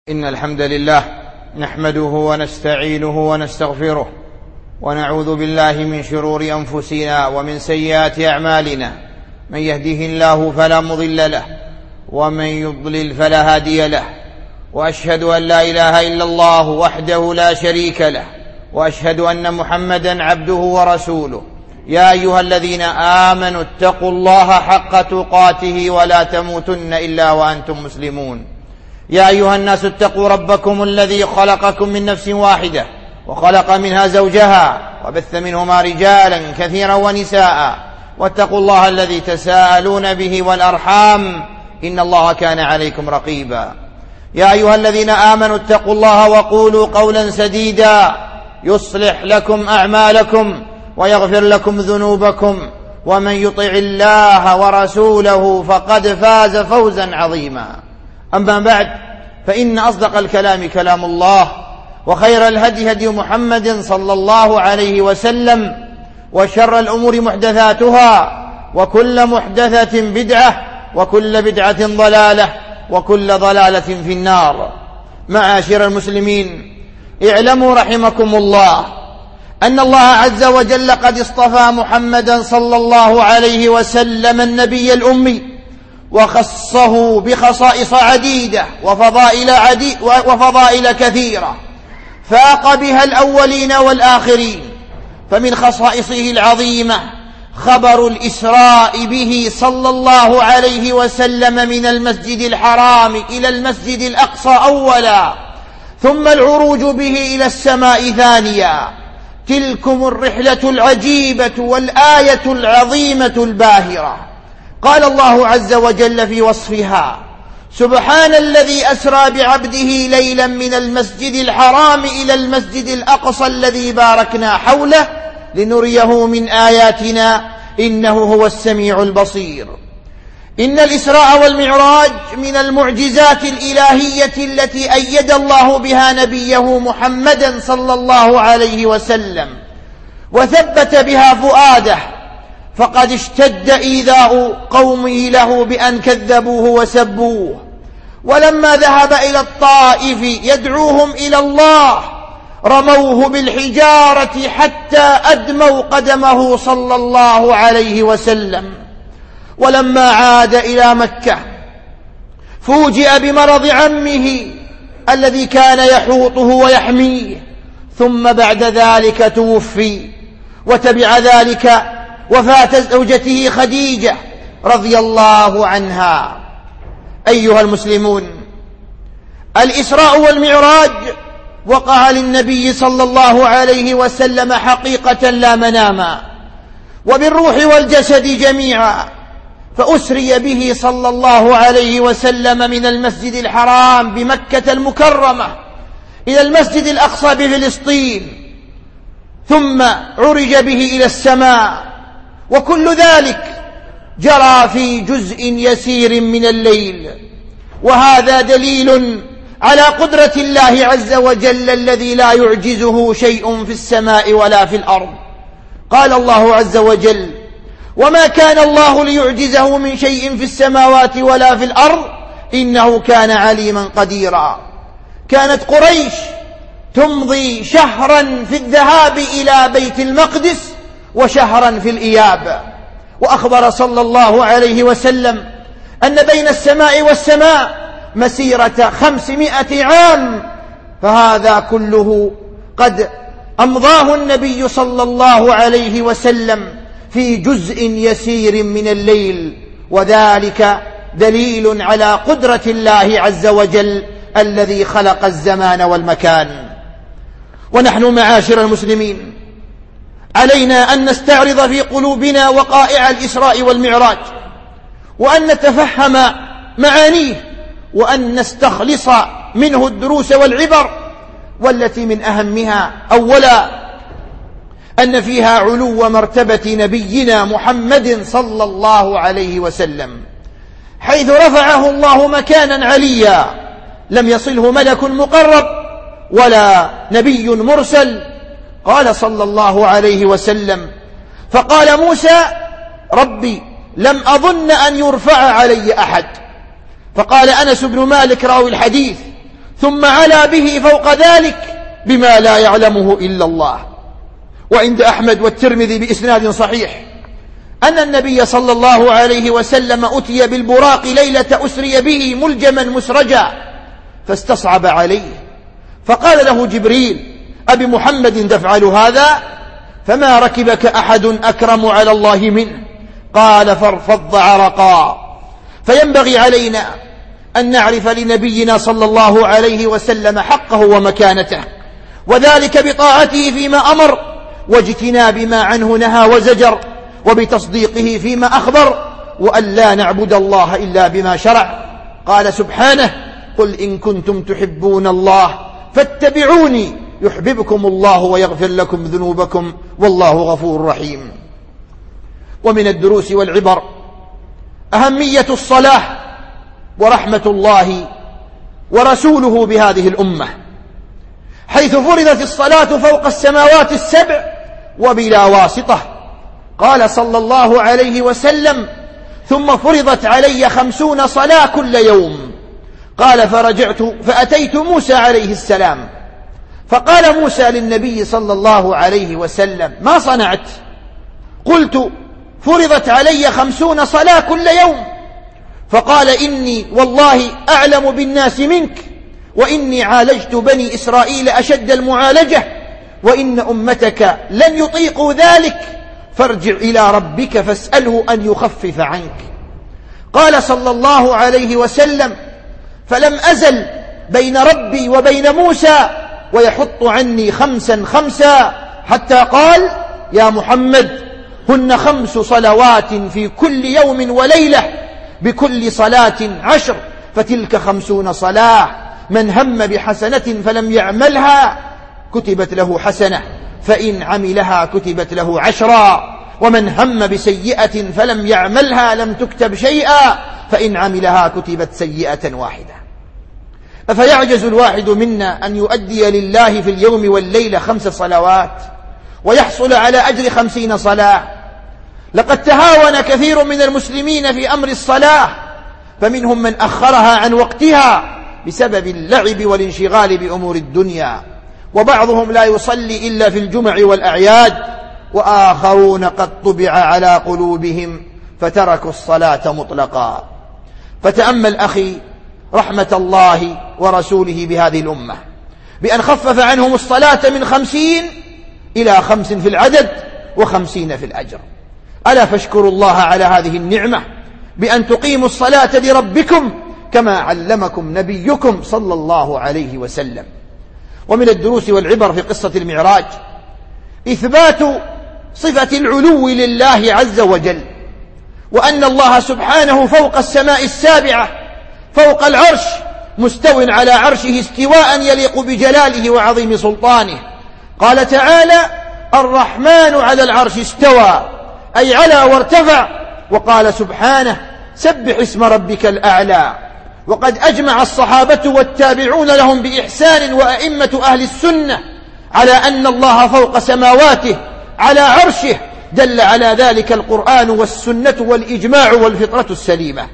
إن الحمد لله نحمده ونستعينه ونستغفره ونعوذ بالله من شرور أنفسنا ومن سيئات أعمالنا. من يهده الله فلا مضل له ومن يضلل فلا هادي له، وأشهد أن لا إله إلا الله وحده لا شريك له، وأشهد أن محمدا عبده ورسوله. يا أيها الذين آمنوا اتقوا الله حق تقاته ولا تموتن إلا وأنتم مسلمون. يا أيها الناس اتقوا ربكم الذي خلقكم من نفس واحدة وخلق منها زوجها وبث منهما رجالا كثيرا ونساء، واتقوا الله الذي تساءلون به والأرحام إن الله كان عليكم رقيبا. يا أيها الذين آمنوا اتقوا الله وقولوا قولا سديدا يصلح لكم أعمالكم ويغفر لكم ذنوبكم، ومن يطع الله ورسوله فقد فاز فوزا عظيما. أما بعد، فإن أصدق الكلام كلام الله، وخير الهدي هدي محمد صلى الله عليه وسلم، وشر الأمور محدثاتها، وكل محدثة بدعة، وكل بدعة ضلالة، وكل ضلالة في النار. معاشر المسلمين، اعلموا رحمكم الله أن الله عز وجل قد اصطفى محمدا صلى الله عليه وسلم النبي الأمي، وخصه بخصائص عديدة وفضائل كثيرة فاق بها الأولين والآخرين. فمن خصائصه العظيمة خبر الإسراء به صلى الله عليه وسلم من المسجد الحرام إلى المسجد الأقصى أولا، ثم العروج به إلى السماء ثانيا. تلكم الرحلة العجيبة والآية العظيمة الباهرة. قال الله عز وجل في وصفها: سبحان الذي أسرى بعبده ليلا من المسجد الحرام إلى المسجد الأقصى الذي باركنا حوله لنريه من آياتنا إنه هو السميع البصير. إن الإسراء والمعراج من المعجزات الإلهية التي أيد الله بها نبيه محمدا صلى الله عليه وسلم، وثبت بها فؤاده، فقد اشتد إيذاء قومه له بأن كذبوه وسبوه. ولما ذهب إلى الطائف يدعوهم إلى الله رموه بالحجارة حتى أدموا قدمه صلى الله عليه وسلم. ولما عاد إلى مكة فوجئ بمرض عمه الذي كان يحوطه ويحميه، ثم بعد ذلك توفي، وتبع ذلك وفاة زوجته خديجة رضي الله عنها. أيها المسلمون، الإسراء والمعراج وقع للنبي صلى الله عليه وسلم حقيقة لا مناما، وبالروح والجسد جميعا. فأسري به صلى الله عليه وسلم من المسجد الحرام بمكة المكرمة إلى المسجد الأقصى بفلسطين، ثم عرج به إلى السماء، وكل ذلك جرى في جزء يسير من الليل. وهذا دليل على قدرة الله عز وجل الذي لا يعجزه شيء في السماء ولا في الأرض. قال الله عز وجل: وما كان الله ليعجزه من شيء في السماوات ولا في الأرض إنه كان عليما قديرا. كانت قريش تمضي شهرا في الذهاب إلى بيت المقدس وشهرا في الإياب، وأخبر صلى الله عليه وسلم أن بين السماء والسماء مسيرة 500 عام، فهذا كله قد أمضاه النبي صلى الله عليه وسلم في جزء يسير من الليل، وذلك دليل على قدرة الله عز وجل الذي خلق الزمان والمكان. ونحن معاشر المسلمين علينا أن نستعرض في قلوبنا وقائع الإسراء والمعراج، وأن نتفهم معانيه، وأن نستخلص منه الدروس والعبر، والتي من أهمها أولا أن فيها علو مرتبة نبينا محمد صلى الله عليه وسلم، حيث رفعه الله مكانا عليا لم يصله ملك مقرب ولا نبي مرسل. قال صلى الله عليه وسلم: فقال موسى: ربي لم أظن أن يرفع علي أحد. فقال أنس بن مالك راوي الحديث: ثم علا به فوق ذلك بما لا يعلمه إلا الله. وعند أحمد والترمذي بإسناد صحيح أن النبي صلى الله عليه وسلم أتي بالبراق ليلة أسري به ملجما مسرجا فاستصعب عليه، فقال له جبريل: أبي محمد تفعل هذا؟ فما ركبك أحد أكرم على الله منه. قال: فارفض عرقا. فينبغي علينا أن نعرف لنبينا صلى الله عليه وسلم حقه ومكانته، وذلك بطاعته فيما أمر، واجتناب ما عنه نهى وزجر، وبتصديقه فيما أخبر، وأن لا نعبد الله إلا بما شرع. قال سبحانه: قل إن كنتم تحبون الله فاتبعوني يحببكم الله ويغفر لكم ذنوبكم والله غفور رحيم. ومن الدروس والعبر أهمية الصلاة ورحمة الله ورسوله بهذه الأمة، حيث فرضت الصلاة فوق السماوات السبع وبلا واسطة. قال صلى الله عليه وسلم: ثم فرضت علي 50 صلاة كل يوم. قال: فرجعت فأتيت موسى عليه السلام، فقال موسى للنبي صلى الله عليه وسلم: ما صنعت؟ قلت: فرضت علي 50 صلاة كل يوم. فقال: إني والله أعلم بالناس منك، وإني عالجت بني إسرائيل أشد المعالجة، وإن أمتك لن يطيقوا ذلك، فارجع إلى ربك فاسأله أن يخفف عنك. قال صلى الله عليه وسلم: فلم أزل بين ربي وبين موسى ويحط عني 5 5، حتى قال: يا محمد، هن 5 صلوات في كل يوم وليلة، بكل صلاة 10، فتلك 50 صلاة. من هم بحسنة فلم يعملها كتبت له حسنة، فإن عملها كتبت له 10، ومن هم بسيئة فلم يعملها لم تكتب شيئا، فإن عملها كتبت سيئة واحدة. أفيعجز الواحد منا أن يؤدي لله في اليوم والليلة 5 صلوات ويحصل على أجر 50 صلاة؟ لقد تهاون كثير من المسلمين في أمر الصلاة، فمنهم من أخرها عن وقتها بسبب اللعب والانشغال بأمور الدنيا، وبعضهم لا يصلي إلا في الجمع والأعياد، وآخرون قد طبع على قلوبهم فتركوا الصلاة مطلقا. فتأمل أخي رحمة الله ورسوله بهذه الأمة بأن خفف عنهم الصلاة من 50 إلى 5 في العدد و50 في الأجر. ألا فاشكروا الله على هذه النعمة بأن تقيموا الصلاة لربكم كما علمكم نبيكم صلى الله عليه وسلم. ومن الدروس والعبر في قصة المعراج إثبات صفة العلو لله عز وجل، وأن الله سبحانه فوق السماء السابعة فوق العرش مستو على عرشه استواء يليق بجلاله وعظيم سلطانه. قال تعالى: الرحمن على العرش استوى، أي على وارتفع. وقال سبحانه: سبح اسم ربك الأعلى. وقد أجمع الصحابة والتابعون لهم بإحسان وأئمة أهل السنة على أن الله فوق سماواته على عرشه، دل على ذلك القرآن والسنة والإجماع والفطرة السليمة.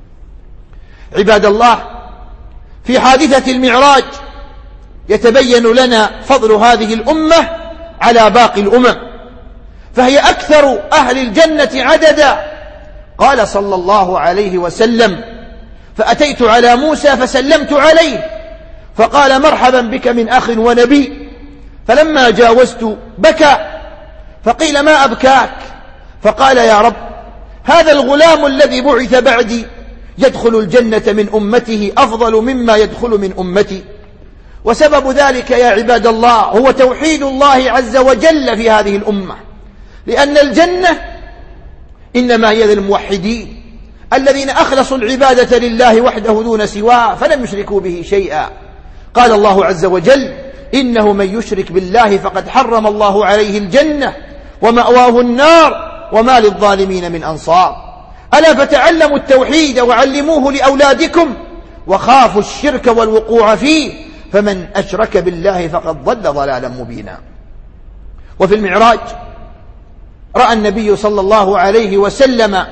عباد الله، في حادثة المعراج يتبين لنا فضل هذه الأمة على باقي الأمم، فهي أكثر أهل الجنة عددا. قال صلى الله عليه وسلم: فأتيت على موسى فسلمت عليه، فقال: مرحبا بك من أخ ونبي. فلما جاوزت بكى، فقيل: ما أبكاك؟ فقال: يا رب، هذا الغلام الذي بعث بعدي يدخل الجنة من أمته أفضل مما يدخل من أمتي. وسبب ذلك يا عباد الله هو توحيد الله عز وجل في هذه الأمة، لأن الجنة إنما هي للموحدين الذين أخلصوا العبادة لله وحده دون سواه فلم يشركوا به شيئا. قال الله عز وجل: إنه من يشرك بالله فقد حرم الله عليه الجنة ومأواه النار وما للظالمين من أنصار. ألا فتعلموا التوحيد وعلموه لأولادكم، وخافوا الشرك والوقوع فيه، فمن أشرك بالله فقد ضل ضلالا مبينا. وفي المعراج رأى النبي صلى الله عليه وسلم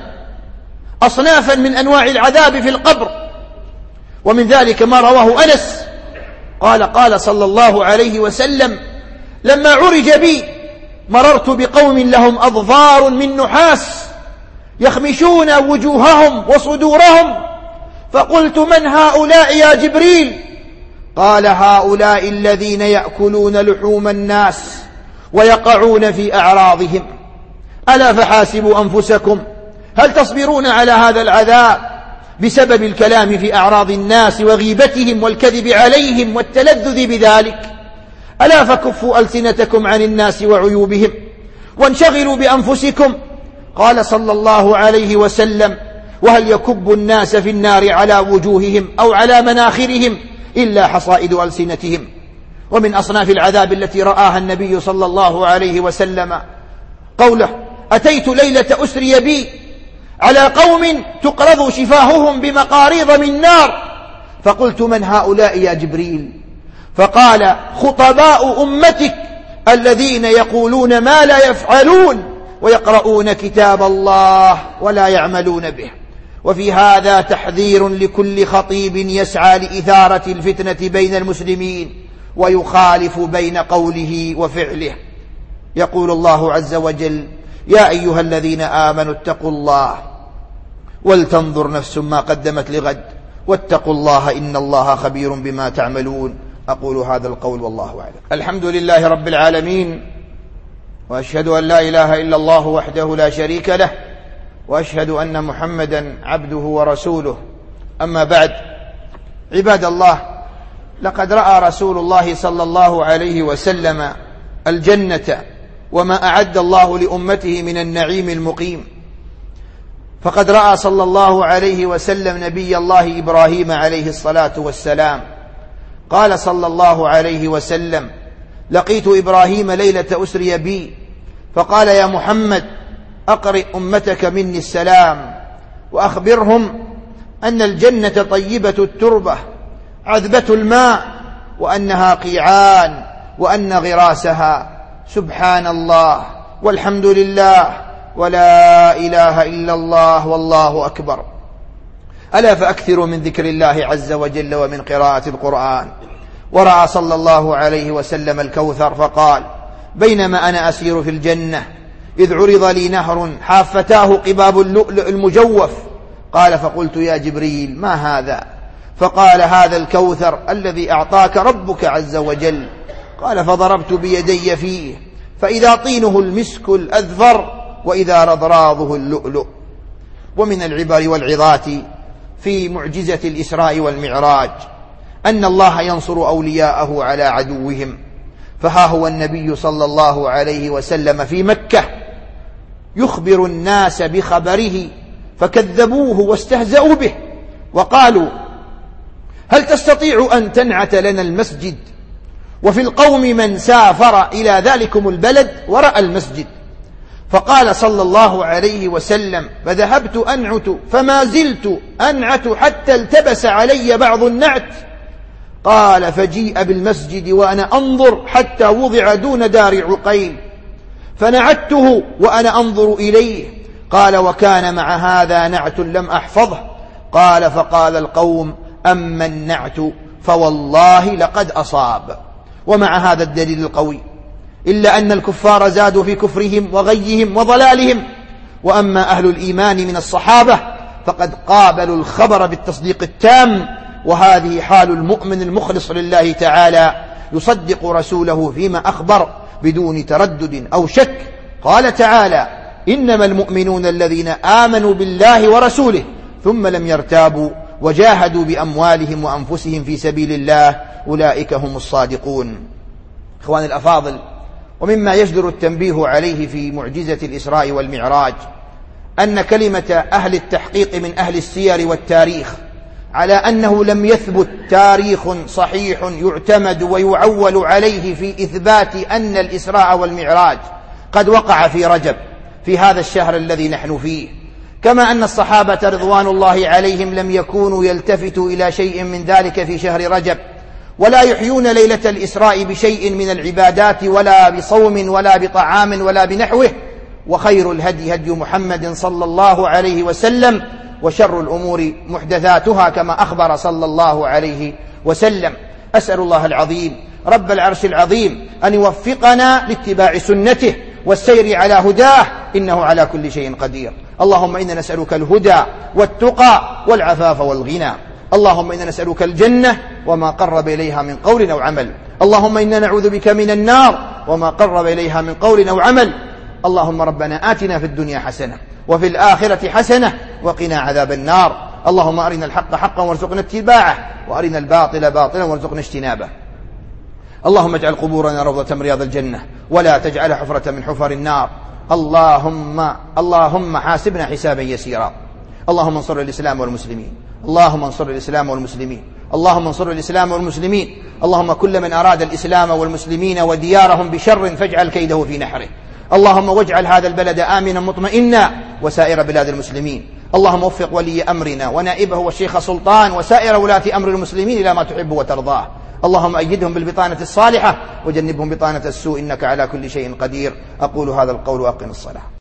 أصنافا من أنواع العذاب في القبر، ومن ذلك ما رواه أنس قال صلى الله عليه وسلم: لما عرج بي مررت بقوم لهم أظفار من نحاس يخمشون وجوههم وصدورهم، فقلت: من هؤلاء يا جبريل؟ قال: هؤلاء الذين يأكلون لحوم الناس ويقعون في أعراضهم. ألا فحاسبوا أنفسكم، هل تصبرون على هذا العذاب بسبب الكلام في أعراض الناس وغيبتهم والكذب عليهم والتلذذ بذلك؟ ألا فكفوا ألسنتكم عن الناس وعيوبهم وانشغلوا بأنفسكم. قال صلى الله عليه وسلم: وهل يكب الناس في النار على وجوههم أو على مناخرهم إلا حصائد ألسنتهم؟ ومن أصناف العذاب التي رآها النبي صلى الله عليه وسلم قوله: أتيت ليلة أسري بي على قوم تقرض شفاههم بمقاريض من نار، فقلت: من هؤلاء يا جبريل؟ فقال: خطباء أمتك الذين يقولون ما لا يفعلون ويقرؤون كتاب الله ولا يعملون به. وفي هذا تحذير لكل خطيب يسعى لإثارة الفتنة بين المسلمين ويخالف بين قوله وفعله. يقول الله عز وجل: يا أيها الذين آمنوا اتقوا الله ولتنظر نفس ما قدمت لغد واتقوا الله إن الله خبير بما تعملون. أقول هذا القول والله أعلم. الحمد لله رب العالمين، وأشهد أن لا إله إلا الله وحده لا شريك له، وأشهد أن محمدا عبده ورسوله. أما بعد، عباد الله، لقد رأى رسول الله صلى الله عليه وسلم الجنة وما أعد الله لأمته من النعيم المقيم. فقد رأى صلى الله عليه وسلم نبي الله إبراهيم عليه الصلاة والسلام. قال صلى الله عليه وسلم: لقيت إبراهيم ليلة أسري بي فقال: يا محمد أقرئ أمتك مني السلام وأخبرهم أن الجنة طيبة التربة عذبة الماء وأنها قيعان وأن غراسها سبحان الله والحمد لله ولا إله إلا الله والله أكبر. ألا فأكثروا من ذكر الله عز وجل ومن قراءة القرآن. ورأى صلى الله عليه وسلم الكوثر فقال: بينما أنا أسير في الجنة إذ عرض لي نهر حافتاه قباب اللؤلؤ المجوف. قال: فقلت: يا جبريل ما هذا؟ فقال: هذا الكوثر الذي أعطاك ربك عز وجل. قال: فضربت بيدي فيه فإذا طينه المسك الأذفر وإذا رضراضه اللؤلؤ. ومن العبر والعظات في معجزة الإسراء والمعراج أن الله ينصر أولياءه على عدوهم. فها هو النبي صلى الله عليه وسلم في مكة يخبر الناس بخبره فكذبوه واستهزأوا به وقالوا: هل تستطيع أن تنعت لنا المسجد؟ وفي القوم من سافر إلى ذلكم البلد ورأى المسجد. فقال صلى الله عليه وسلم: فذهبت أنعت فما زلت أنعت حتى التبس علي بعض النعت. قال: فجيء بالمسجد وأنا أنظر حتى وضع دون دار عقيل فنعته وأنا أنظر إليه. قال: وكان مع هذا نعت لم أحفظه. قال: فقال القوم: أما النعت فوالله لقد أصاب. ومع هذا الدليل القوي إلا أن الكفار زادوا في كفرهم وغيهم وضلالهم. وأما أهل الإيمان من الصحابة فقد قابلوا الخبر بالتصديق التام، وهذه حال المؤمن المخلص لله تعالى يصدق رسوله فيما أخبر بدون تردد أو شك. قال تعالى: إنما المؤمنون الذين آمنوا بالله ورسوله ثم لم يرتابوا وجاهدوا بأموالهم وأنفسهم في سبيل الله أولئك هم الصادقون. إخواني الأفاضل، ومما يجدر التنبيه عليه في معجزة الإسراء والمعراج أن كلمة أهل التحقيق من أهل السير والتاريخ على أنه لم يثبت تاريخ صحيح يعتمد ويعول عليه في إثبات أن الإسراء والمعراج قد وقع في رجب في هذا الشهر الذي نحن فيه، كما أن الصحابة رضوان الله عليهم لم يكونوا يلتفتوا إلى شيء من ذلك في شهر رجب، ولا يحيون ليلة الإسراء بشيء من العبادات ولا بصوم ولا بطعام ولا بنحوه. وخير الهدي هدي محمد صلى الله عليه وسلم، وشر الأمور محدثاتها كما أخبر صلى الله عليه وسلم. أسأل الله العظيم رب العرش العظيم أن يوفقنا لاتباع سنته والسير على هداه، إنه على كل شيء قدير. اللهم إنا نسألك الهدى والتقى والعفاف والغنى. اللهم إنا نسألك الجنة وما قرب إليها من قول أو عمل. اللهم إنا نعوذ بك من النار وما قرب إليها من قول أو عمل. اللهم ربنا آتنا في الدنيا حسنة وفي الآخرة حسنة وقنا عذاب النار. اللهم أرنا الحق حقا وارزقنا اتباعه، وأرنا الباطل باطلا وارزقنا اجتنابه. اللهم اجعل قبورنا روضة من رياض الجنة ولا تجعل حفرة من حفر النار. اللهم حاسبنا حسابا يسيرا. اللهم انصر الإسلام والمسلمين. اللهم انصر الإسلام والمسلمين. اللهم انصر الإسلام والمسلمين. اللهم كل من أراد الإسلام والمسلمين وديارهم بشر فاجعل كيده في نحره. اللهم واجعل هذا البلد آمنا مطمئنا وسائر بلاد المسلمين. اللهم وفق ولي أمرنا ونائبه والشيخ سلطان وسائر ولاة أمر المسلمين إلى ما تحب وترضاه. اللهم أيدهم بالبطانة الصالحة وجنبهم بطانة السوء، إنك على كل شيء قدير. أقول هذا القول وأقم الصلاة.